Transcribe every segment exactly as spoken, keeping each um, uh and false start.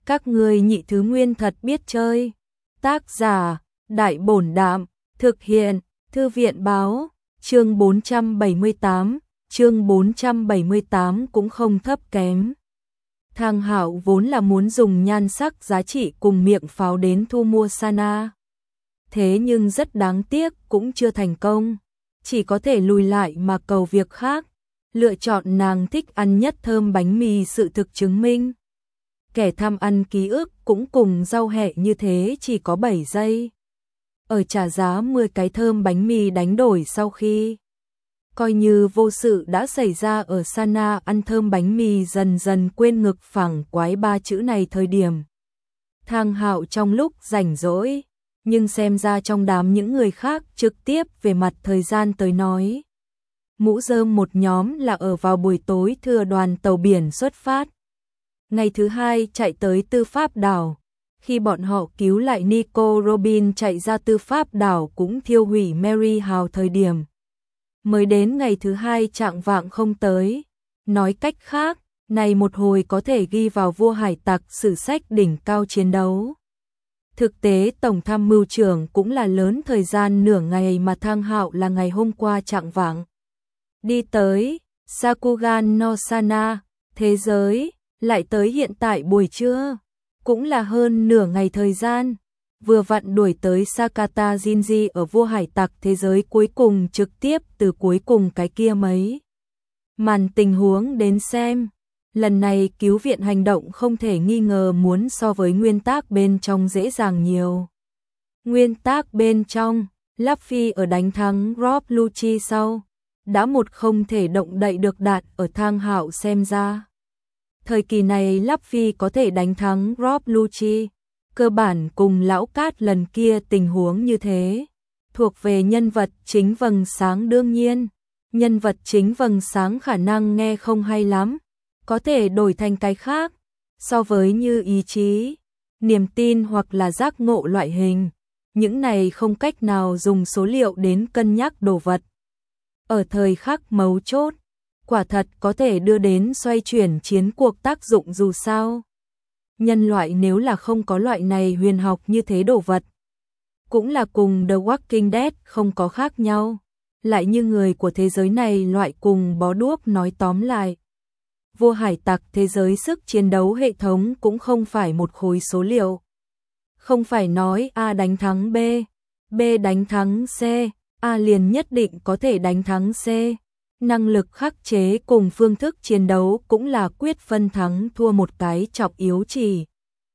Các ngươi nhị thứ nguyên thật biết chơi. Tác giả, Đại Bổn Đạm, thực hiện, Thư viện Báo, chương bốn trăm bảy mươi tám, chương bốn trăm bảy mươi tám cũng không thấp kém. Thang Hạo vốn là muốn dùng nhan sắc giá trị cùng miệng pháo đến thu mua Sana. Thế nhưng rất đáng tiếc cũng chưa thành công, chỉ có thể lùi lại mà cầu việc khác, lựa chọn nàng thích ăn nhất thơm bánh mì. Sự thực chứng minh, kẻ tham ăn ký ức cũng cùng rau hẹ như thế chỉ có bảy giây. Ở trả giá mười cái thơm bánh mì đánh đổi sau khi coi như vô sự đã xảy ra ở Sana ăn thơm bánh mì dần dần quên ngực phẳng quái ba chữ này thời điểm. Thang Hạo trong lúc rảnh rỗi, nhưng xem ra trong đám những người khác trực tiếp về mặt thời gian tới nói. Mũ rơm một nhóm là ở vào buổi tối thừa đoàn tàu biển xuất phát. Ngày thứ hai chạy tới Tư Pháp đảo. Khi bọn họ cứu lại Nico Robin chạy ra Tư Pháp đảo cũng thiêu hủy Mary Hào thời điểm. Mới đến ngày thứ hai trạng vạng không tới. Nói cách khác, này một hồi có thể ghi vào vua hải tặc sử sách đỉnh cao chiến đấu. Thực tế Tổng tham mưu trưởng cũng là lớn thời gian nửa ngày mà Thang Hạo là ngày hôm qua trạng vạng. Đi tới Sakugan no Sana, thế giới, lại tới hiện tại buổi trưa, cũng là hơn nửa ngày thời gian, vừa vặn đuổi tới Sakata Jinji ở vua hải tặc thế giới cuối cùng trực tiếp từ cuối cùng cái kia mấy. Màn tình huống đến xem, lần này cứu viện hành động không thể nghi ngờ muốn so với nguyên tác bên trong dễ dàng nhiều. Nguyên tác bên trong, Luffy ở đánh thắng Rob Lucci sau, đã một không thể động đậy được đạn ở Thang Hạo xem ra. Thời kỳ này Luffy có thể đánh thắng Rob Lucci, cơ bản cùng lão cát lần kia tình huống như thế, thuộc về nhân vật chính vầng sáng. Đương nhiên, nhân vật chính vầng sáng khả năng nghe không hay lắm, có thể đổi thành cái khác, so với như ý chí, niềm tin hoặc là giác ngộ loại hình, những này không cách nào dùng số liệu đến cân nhắc đồ vật. Ở thời khắc mấu chốt, quả thật có thể đưa đến xoay chuyển chiến cuộc tác dụng. Dù sao, nhân loại nếu là không có loại này huyền học như thế đồ vật, cũng là cùng The Walking Dead không có khác nhau, lại như người của thế giới này loại cùng bó đuốc. Nói tóm lại, vua hải tặc thế giới sức chiến đấu hệ thống cũng không phải một khối số liệu. Không phải nói A đánh thắng B, B đánh thắng C, A liền nhất định có thể đánh thắng C. Năng lực khắc chế cùng phương thức chiến đấu cũng là quyết phân thắng thua một cái trọng yếu chỉ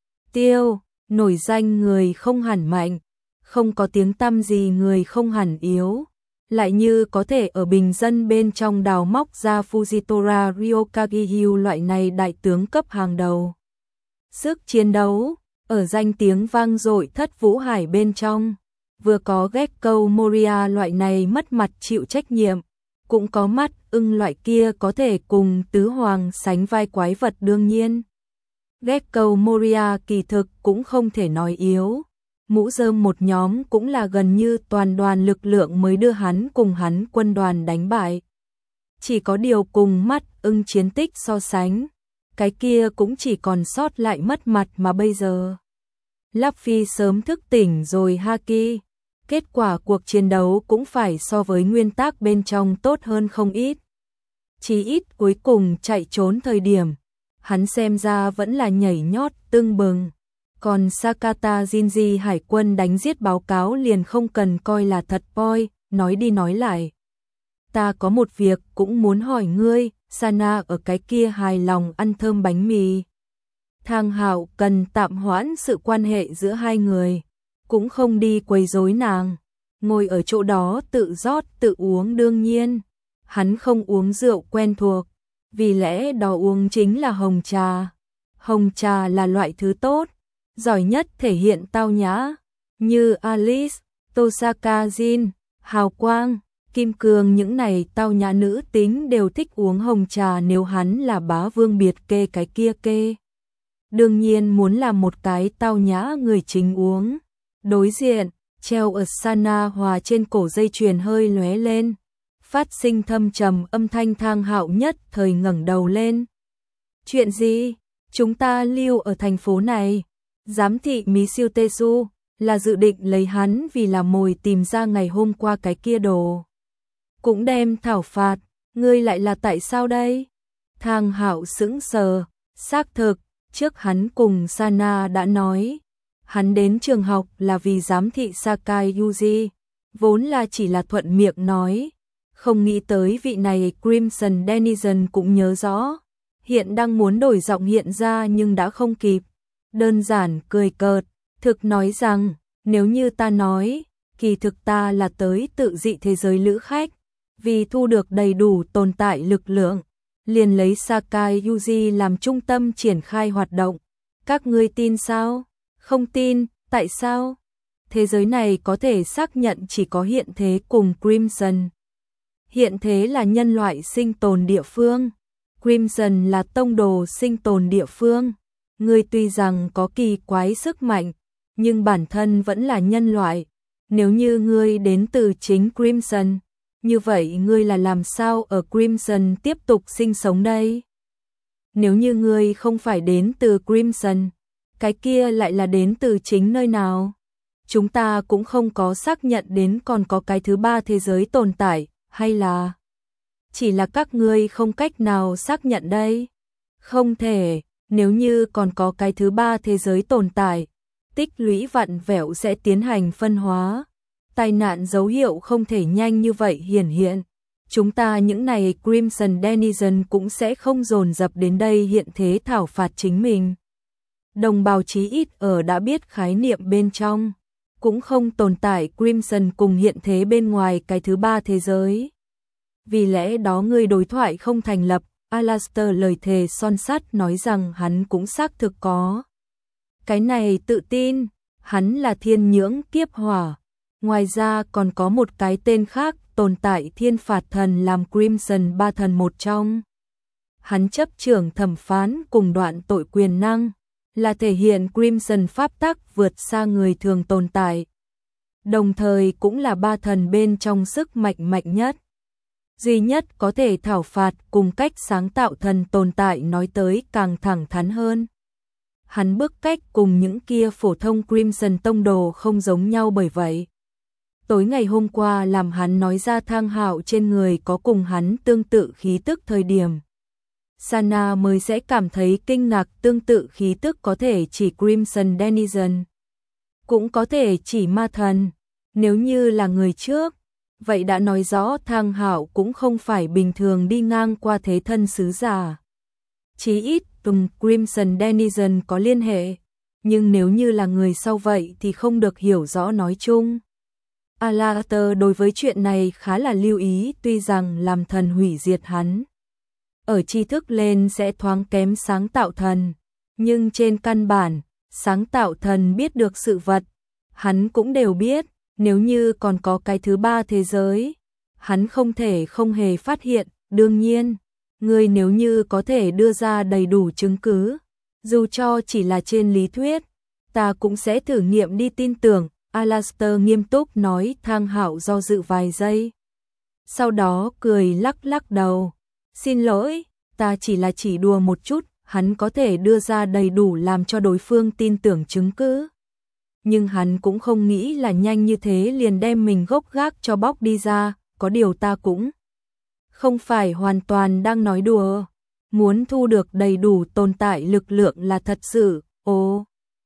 tiêu. Nổi danh người không hẳn mạnh, không có tiếng tăm gì người không hẳn yếu, lại như có thể ở bình dân bên trong đào móc ra Fujitora Ryokage loại này đại tướng cấp hàng đầu. Sức chiến đấu, ở danh tiếng vang dội Thất Vũ Hải bên trong, vừa có Gekko Moria loại này mất mặt chịu trách nhiệm, cũng có mắt ưng loại kia có thể cùng tứ hoàng sánh vai quái vật. Đương nhiên, Gekko Moria kỳ thực cũng không thể nói yếu. Mũ rơm một nhóm cũng là gần như toàn đoàn lực lượng mới đưa hắn cùng hắn quân đoàn đánh bại. Chỉ có điều cùng mắt ưng chiến tích so sánh, cái kia cũng chỉ còn sót lại mất mặt mà bây giờ. Luffy sớm thức tỉnh rồi haki, kết quả cuộc chiến đấu cũng phải so với nguyên tác bên trong tốt hơn không ít. Chỉ ít cuối cùng chạy trốn thời điểm, hắn xem ra vẫn là nhảy nhót tưng bừng. Còn Sakata Jinji hải quân đánh giết báo cáo liền không cần coi là thật boy. Nói đi nói lại, ta có một việc cũng muốn hỏi ngươi. Sana ở cái kia hài lòng ăn thơm bánh mì. Thang Hạo cần tạm hoãn sự quan hệ giữa hai người, cũng không đi quấy rối nàng, ngồi ở chỗ đó tự rót tự uống. Đương nhiên, hắn không uống rượu quen thuộc, vì lẽ đó uống chính là hồng trà. Hồng trà là loại thứ tốt, giỏi nhất thể hiện tao nhã, như Alice, Tosaka Jin, Hào Quang, Kim Cương, những này tao nhã nữ tính đều thích uống hồng trà. Nếu hắn là bá vương biệt kê cái kia kê, đương nhiên muốn làm một cái tao nhã người chính uống. Đối diện, treo ở Sana hòa trên cổ dây chuyền hơi lóe lên, phát sinh thâm trầm âm thanh. Thang Hạo nhất thời ngẩng đầu lên. Chuyện gì? Chúng ta lưu ở thành phố này. Giám thị Michiu Tesu là dự định lấy hắn vì là mồi tìm ra ngày hôm qua cái kia đồ. Cũng đem thảo phạt, ngươi lại là tại sao đây? Thang Hạo sững sờ, xác thực, trước hắn cùng Sana đã nói. Hắn đến trường học là vì giám thị Sakai Yuji, vốn là chỉ là thuận miệng nói. Không nghĩ tới vị này Crimson Denizen cũng nhớ rõ. Hiện đang muốn đổi giọng hiện ra nhưng đã không kịp. Đơn giản cười cợt, thực nói rằng, nếu như ta nói, kỳ thực ta là tới tự dị thế giới lữ khách, vì thu được đầy đủ tồn tại lực lượng, liền lấy Sakai Yuji làm trung tâm triển khai hoạt động. Các ngươi tin sao? Không tin, tại sao? Thế giới này có thể xác nhận chỉ có hiện thế cùng Crimson. Hiện thế là nhân loại sinh tồn địa phương, Crimson là tông đồ sinh tồn địa phương. Ngươi tuy rằng có kỳ quái sức mạnh, nhưng bản thân vẫn là nhân loại. Nếu như ngươi đến từ chính Crimson, như vậy ngươi là làm sao ở Crimson tiếp tục sinh sống đây? Nếu như ngươi không phải đến từ Crimson, cái kia lại là đến từ chính nơi nào? Chúng ta cũng không có xác nhận đến còn có cái thứ ba thế giới tồn tại, hay là chỉ là các ngươi không cách nào xác nhận đây? Không thể, nếu như còn có cái thứ ba thế giới tồn tại, tích lũy vặn vẹo sẽ tiến hành phân hóa. Tai nạn dấu hiệu không thể nhanh như vậy hiển hiện. Chúng ta những này Crimson Denizen cũng sẽ không dồn dập đến đây hiện thế thảo phạt chính mình. Đồng bào chí ít ở đã biết khái niệm bên trong, cũng không tồn tại Crimson cùng hiện thế bên ngoài cái thứ ba thế giới. Vì lẽ đó người đối thoại không thành lập, Alastair lời thề son sắt nói rằng hắn cũng xác thực có. Cái này tự tin, hắn là thiên nhưỡng kiếp hỏa. Ngoài ra còn có một cái tên khác tồn tại thiên phạt thần làm Crimson ba thần một trong. Hắn chấp trưởng thẩm phán cùng đoạn tội quyền năng, là thể hiện Crimson pháp tắc vượt xa người thường tồn tại. Đồng thời cũng là ba thần bên trong sức mạnh mạnh nhất. Duy nhất có thể thảo phạt cùng cách sáng tạo thần tồn tại nói tới càng thẳng thắn hơn. Hắn bức cách cùng những kia phổ thông Crimson tông đồ không giống nhau bởi vậy. Tối ngày hôm qua làm hắn nói ra Thang Hạo trên người có cùng hắn tương tự khí tức thời điểm. Sana mới sẽ cảm thấy kinh ngạc tương tự khí tức có thể chỉ Crimson Denizen. Cũng có thể chỉ ma thần. Nếu như là người trước, vậy đã nói rõ Thang Hạo cũng không phải bình thường đi ngang qua thế thân sứ giả. Chí ít cùng Crimson Denizen có liên hệ. Nhưng nếu như là người sau vậy thì không được hiểu rõ nói chung. Alastair đối với chuyện này khá là lưu ý tuy rằng làm thần hủy diệt hắn. Ở tri thức lên sẽ thoáng kém sáng tạo thần. Nhưng trên căn bản, sáng tạo thần biết được sự vật. Hắn cũng đều biết, nếu như còn có cái thứ ba thế giới. Hắn không thể không hề phát hiện, đương nhiên. Người nếu như có thể đưa ra đầy đủ chứng cứ. Dù cho chỉ là trên lý thuyết, ta cũng sẽ thử nghiệm đi tin tưởng. Alastair nghiêm túc nói. Thang Hạo do dự vài giây. Sau đó cười lắc lắc đầu. Xin lỗi, ta chỉ là chỉ đùa một chút, hắn có thể đưa ra đầy đủ làm cho đối phương tin tưởng chứng cứ. Nhưng hắn cũng không nghĩ là nhanh như thế liền đem mình gốc gác cho bóc đi ra, có điều ta cũng không phải hoàn toàn đang nói đùa. Muốn thu được đầy đủ tồn tại lực lượng là thật sự, ồ.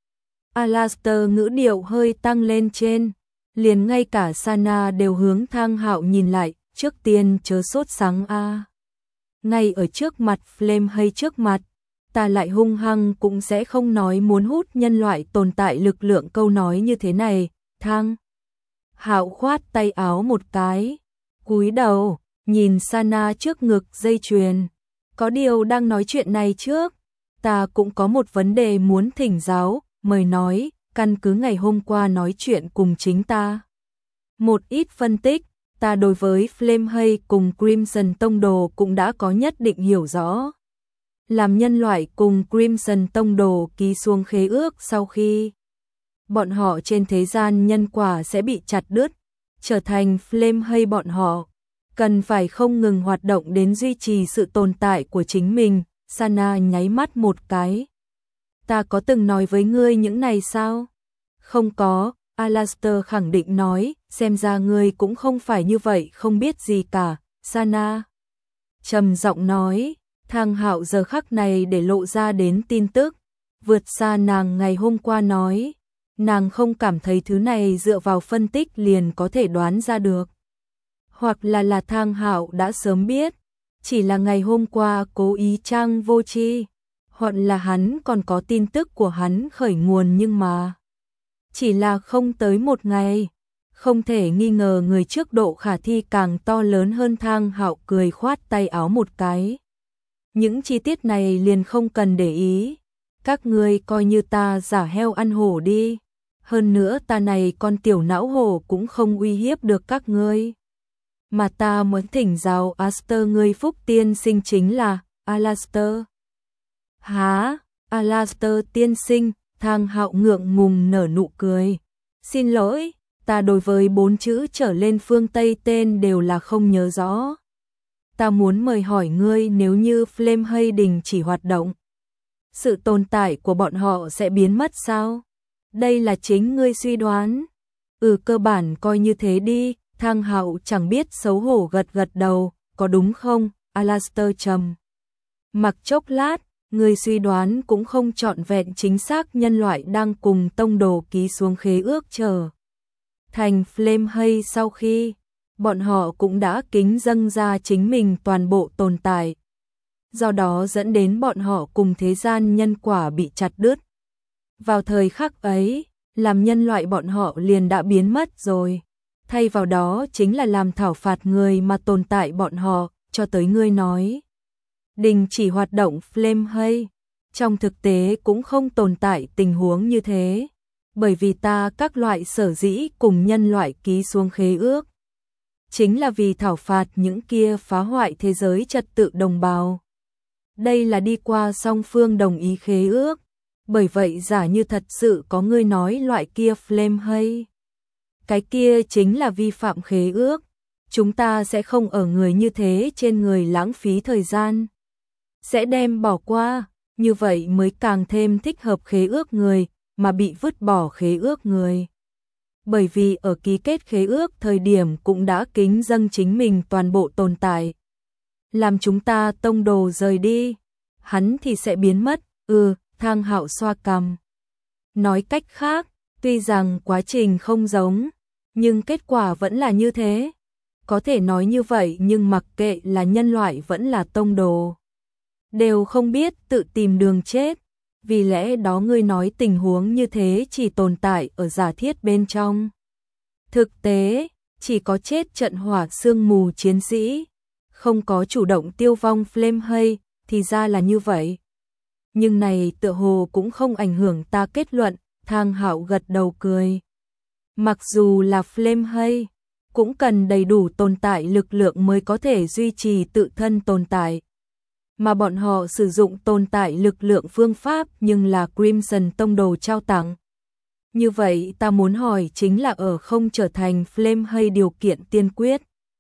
Alastair ngữ điệu hơi tăng lên trên, liền ngay cả Sana đều hướng Thang Hạo nhìn lại, trước tiên chớ sốt sắng a. À. Ngay ở trước mặt Flame hay trước mặt, ta lại hung hăng cũng sẽ không nói muốn hút nhân loại tồn tại lực lượng câu nói như thế này. Thang Hạo khoát tay áo một cái, cúi đầu, nhìn Sana trước ngực dây chuyền. Có điều đang nói chuyện này trước, ta cũng có một vấn đề muốn thỉnh giáo, mời nói, căn cứ ngày hôm qua nói chuyện cùng chính ta. Một ít phân tích, ta đối với Flame hay cùng Crimson Tông Đồ cũng đã có nhất định hiểu rõ. Làm nhân loại cùng Crimson Tông Đồ ký xuống khế ước sau khi bọn họ trên thế gian nhân quả sẽ bị chặt đứt, trở thành Flame hay bọn họ cần phải không ngừng hoạt động đến duy trì sự tồn tại của chính mình. Sana nháy mắt một cái, Ta có từng nói với ngươi những này sao? Không có, Alastair khẳng định nói, xem ra ngươi cũng không phải như vậy không biết gì cả, Sana. Trầm giọng nói, Thang Hạo giờ khắc này để lộ ra đến tin tức, vượt xa nàng ngày hôm qua nói. Nàng không cảm thấy thứ này dựa vào phân tích liền có thể đoán ra được. Hoặc là là Thang Hạo đã sớm biết, chỉ là ngày hôm qua cố ý trang vô tri, hoặc là hắn còn có tin tức của hắn khởi nguồn nhưng mà chỉ là không tới một ngày. Không thể nghi ngờ người trước độ khả thi càng to lớn hơn. Thang Hạo cười khoát tay áo một cái. Những chi tiết này liền không cần để ý. Các ngươi coi như ta giả heo ăn hổ đi. Hơn nữa ta này con tiểu não hổ cũng không uy hiếp được các ngươi. Mà ta muốn thỉnh giáo Aster ngươi phúc tiên sinh chính là Alastair. Hả? Alastair tiên sinh? Thang Hạo ngượng ngùng nở nụ cười. Xin lỗi, ta đối với bốn chữ trở lên phương Tây tên đều là không nhớ rõ. Ta muốn mời hỏi ngươi, nếu như Flame Hay đình chỉ hoạt động, sự tồn tại của bọn họ sẽ biến mất sao? Đây là chính ngươi suy đoán. Ừ, cơ bản coi như thế đi. Thang Hạo chẳng biết xấu hổ gật gật đầu, có đúng không? Alastair trầm mặc chốc lát, người suy đoán cũng không trọn vẹn chính xác. Nhân loại đang cùng tông đồ ký xuống khế ước trở thành Flame Hay sau khi bọn họ cũng đã kính dâng ra chính mình toàn bộ tồn tại. Do đó dẫn đến bọn họ cùng thế gian nhân quả bị chặt đứt. Vào thời khắc ấy, làm nhân loại bọn họ liền đã biến mất rồi. Thay vào đó chính là làm thảo phạt người mà tồn tại bọn họ, cho tới ngươi nói. Đình chỉ hoạt động Flame Hay. Trong thực tế cũng không tồn tại tình huống như thế. Bởi vì ta các loại sở dĩ cùng nhân loại ký xuống khế ước. Chính là vì thảo phạt những kia phá hoại thế giới trật tự đồng bào. Đây là đi qua song phương đồng ý khế ước. Bởi vậy giả như thật sự có người nói loại kia Flame Hay, cái kia chính là vi phạm khế ước. Chúng ta sẽ không ở người như thế trên người lãng phí thời gian. Sẽ đem bỏ qua, như vậy mới càng thêm thích hợp khế ước người, mà bị vứt bỏ khế ước người. Bởi vì ở ký kết khế ước thời điểm cũng đã kính dâng chính mình toàn bộ tồn tại. Làm chúng ta tông đồ rời đi, hắn thì sẽ biến mất. Ừ, Thang Hạo xoa cằm. Nói cách khác, tuy rằng quá trình không giống, nhưng kết quả vẫn là như thế. Có thể nói như vậy nhưng mặc kệ là nhân loại vẫn là tông đồ, đều không biết tự tìm đường chết. Vì lẽ đó ngươi nói tình huống như thế chỉ tồn tại ở giả thiết bên trong. Thực tế, chỉ có chết trận hỏa sương mù chiến sĩ, không có chủ động tiêu vong Flame Hay, thì ra là như vậy. Nhưng này tựa hồ cũng không ảnh hưởng ta kết luận. Thang Hạo gật đầu cười. Mặc dù là Flame Hay, cũng cần đầy đủ tồn tại lực lượng mới có thể duy trì tự thân tồn tại. Mà bọn họ sử dụng tồn tại lực lượng phương pháp nhưng là Crimson Tông đồ trao tặng. Như vậy ta muốn hỏi chính là ở không trở thành Flame Hay điều kiện tiên quyết.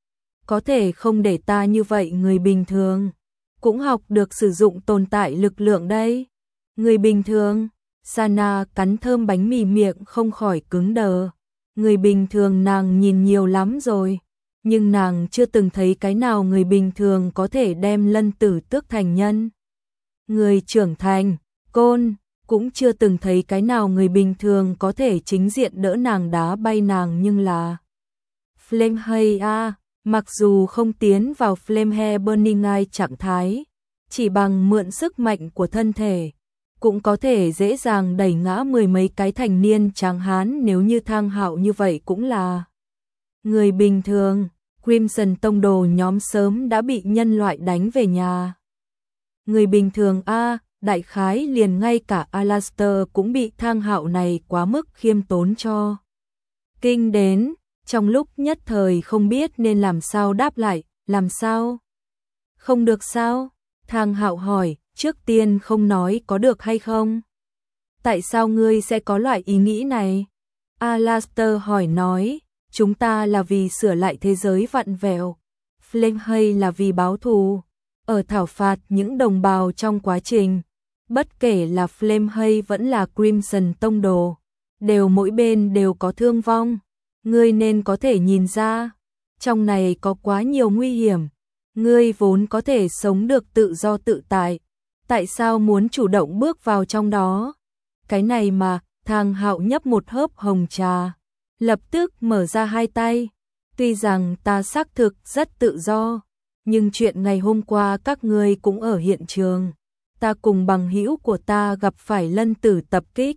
Có thể không để ta như vậy người bình thường cũng học được sử dụng tồn tại lực lượng đây. Người bình thường, Sana cắn thơm bánh mì miệng không khỏi cứng đờ. Người bình thường nàng nhìn nhiều lắm rồi, nhưng nàng chưa từng thấy cái nào người bình thường có thể đem lân tử tước thành nhân. Người trưởng thành, côn, cũng chưa từng thấy cái nào người bình thường có thể chính diện đỡ nàng đá bay nàng, nhưng là Flame Hay a, mặc dù không tiến vào Flame Hay Burning Eye trạng thái, chỉ bằng mượn sức mạnh của thân thể, cũng có thể dễ dàng đẩy ngã mười mấy cái thành niên tráng hán. Nếu như Thang Hạo như vậy cũng là người bình thường, Crimson Tông đồ nhóm sớm đã bị nhân loại đánh về nhà. Người bình thường a, đại khái liền ngay cả Alastair cũng bị Thang Hạo này quá mức khiêm tốn cho kinh đến, trong lúc nhất thời không biết nên làm sao đáp lại. Làm sao? Không được sao? Thang Hạo hỏi. Trước tiên không nói có được hay không? Tại sao ngươi sẽ có loại ý nghĩ này? Alastair hỏi nói, chúng ta là vì sửa lại thế giới vặn vẹo, Flame Hay là vì báo thù, ở thảo phạt những đồng bào trong quá trình Bất kể là Flame hay vẫn là Crimson Tông Đồ, đều mỗi bên đều có thương vong. Ngươi nên có thể nhìn ra, trong này có quá nhiều nguy hiểm. Ngươi vốn có thể sống được tự do tự tại, tại sao muốn chủ động bước vào trong đó? Cái này mà, Thang Hạo nhấp một hớp hồng trà, lập tức mở ra hai tay. Tuy rằng ta xác thực rất tự do, nhưng chuyện ngày hôm qua các ngươi cũng ở hiện trường. Ta cùng bằng hữu của ta gặp phải lân tử tập kích.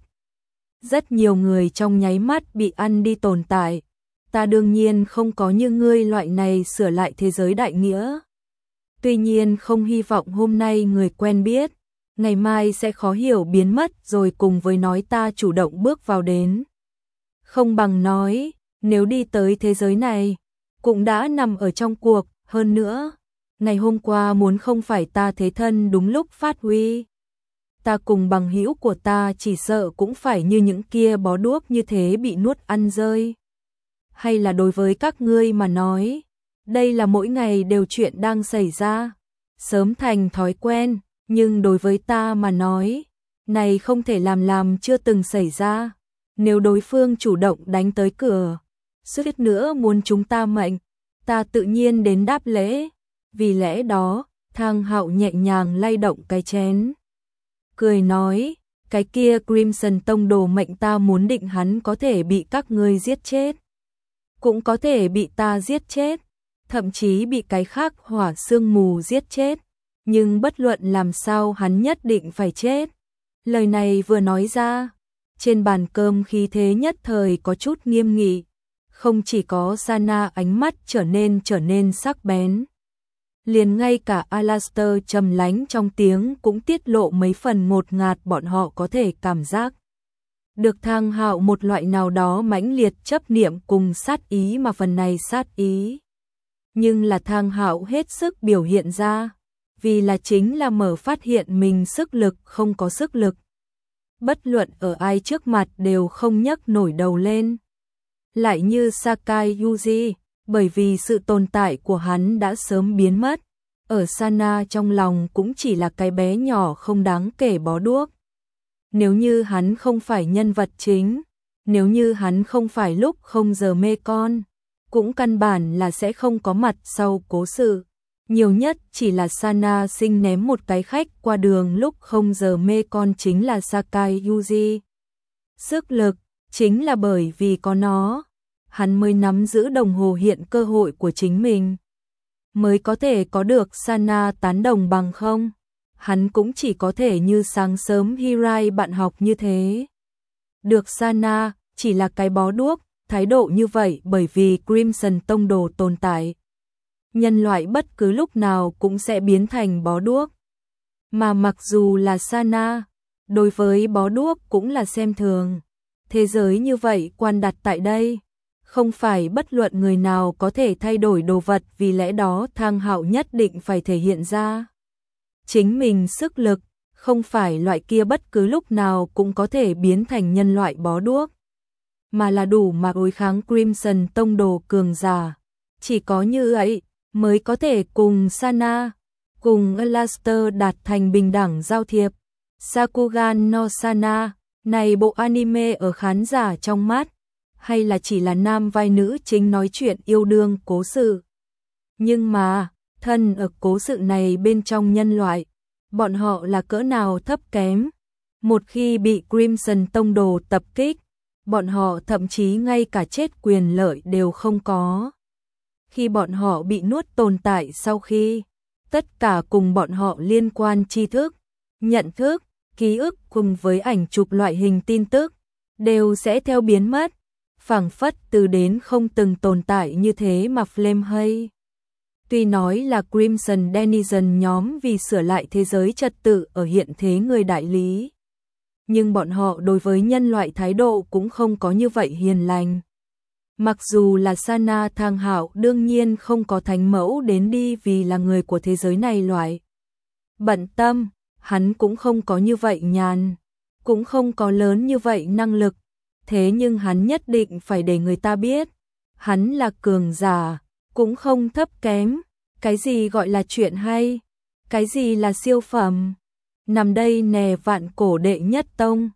Rất nhiều người trong nháy mắt bị ăn đi tồn tại. Ta đương nhiên không có như ngươi loại này sửa lại thế giới đại nghĩa. Tuy nhiên không hy vọng hôm nay người quen biết, ngày mai sẽ khó hiểu biến mất rồi cùng với nói ta chủ động bước vào đến. Không bằng nói, nếu đi tới thế giới này, cũng đã nằm ở trong cuộc, hơn nữa. Ngày hôm qua muốn không phải ta thế thân đúng lúc phát huy. Ta cùng bằng hữu của ta chỉ sợ cũng phải như những kia bó đuốc như thế bị nuốt ăn rơi. Hay là đối với các ngươi mà nói, đây là mỗi ngày đều chuyện đang xảy ra, sớm thành thói quen, nhưng đối với ta mà nói, này không thể làm làm chưa từng xảy ra. Nếu đối phương chủ động đánh tới cửa, suýt nữa muốn chúng ta mệnh, ta tự nhiên đến đáp lễ. Vì lẽ đó, Thang Hạo nhẹ nhàng lay động cái chén, cười nói, cái kia Crimson Tông Đồ mệnh ta muốn định hắn có thể bị các ngươi giết chết, cũng có thể bị ta giết chết, thậm chí bị cái khác hỏa sương mù giết chết, nhưng bất luận làm sao hắn nhất định phải chết. Lời này vừa nói ra, trên bàn cơm khí thế nhất thời có chút nghiêm nghị, không chỉ có Sana ánh mắt trở nên trở nên sắc bén, liền ngay cả Alastair trầm lánh trong tiếng cũng tiết lộ mấy phần ngột ngạt, bọn họ có thể cảm giác được Thang Hạo một loại nào đó mãnh liệt chấp niệm cùng sát ý, mà phần này sát ý nhưng là Thang Hạo hết sức biểu hiện ra, vì là chính là mở phát hiện mình sức lực không có sức lực, bất luận ở ai trước mặt đều không nhấc nổi đầu lên. Lại như Sakai Yuji, bởi vì sự tồn tại của hắn đã sớm biến mất, ở Sana trong lòng cũng chỉ là cái bé nhỏ không đáng kể bó đuốc. Nếu như hắn không phải nhân vật chính, nếu như hắn không phải lúc không giờ mê con, cũng căn bản là sẽ không có mặt sau cố sự. Nhiều nhất chỉ là Sana sinh ném một cái khách qua đường lúc không giờ mê con chính là Sakai Yuji. Sức lực, chính là bởi vì có nó, hắn mới nắm giữ đồng hồ hiện cơ hội của chính mình, mới có thể có được Sana tán đồng, bằng không hắn cũng chỉ có thể như sáng sớm Hirai bạn học như thế. Được Sana, chỉ là cái bó đuốc, thái độ như vậy bởi vì Crimson Tông Đồ tồn tại. Nhân loại bất cứ lúc nào cũng sẽ biến thành bó đuốc. Mà mặc dù là Sana, đối với bó đuốc cũng là xem thường. Thế giới như vậy quan đặt tại đây, không phải bất luận người nào có thể thay đổi đồ vật, vì lẽ đó Thang Hạo nhất định phải thể hiện ra chính mình sức lực, không phải loại kia bất cứ lúc nào cũng có thể biến thành nhân loại bó đuốc, mà là đủ mà đối kháng Crimson Tông Đồ cường giả. Chỉ có như vậy mới có thể cùng Sana, cùng Alastair đạt thành bình đẳng giao thiệp. Sakugan no Sana, này bộ anime ở khán giả trong mắt, hay là chỉ là nam vai nữ chính nói chuyện yêu đương cố sự. Nhưng mà, thân ở cố sự này bên trong nhân loại, bọn họ là cỡ nào thấp kém. Một khi bị Crimson Tông Đồ tập kích, bọn họ thậm chí ngay cả chết quyền lợi đều không có. Khi bọn họ bị nuốt tồn tại sau khi, tất cả cùng bọn họ liên quan tri thức, nhận thức, ký ức cùng với ảnh chụp loại hình tin tức, đều sẽ theo biến mất, phảng phất từ đến không từng tồn tại như thế. Mà Flame hay, tuy nói là Crimson Denizen nhóm vì sửa lại thế giới trật tự ở hiện thế người đại lý, nhưng bọn họ đối với nhân loại thái độ cũng không có như vậy hiền lành. Mặc dù là Sana, Thang Hạo đương nhiên không có thánh mẫu đến đi vì là người của thế giới này loại bận tâm, hắn cũng không có như vậy nhàn, cũng không có lớn như vậy năng lực, thế nhưng hắn nhất định phải để người ta biết, hắn là cường giả, cũng không thấp kém. Cái gì gọi là chuyện hay, cái gì là siêu phẩm, nằm đây nè vạn cổ đệ nhất tông.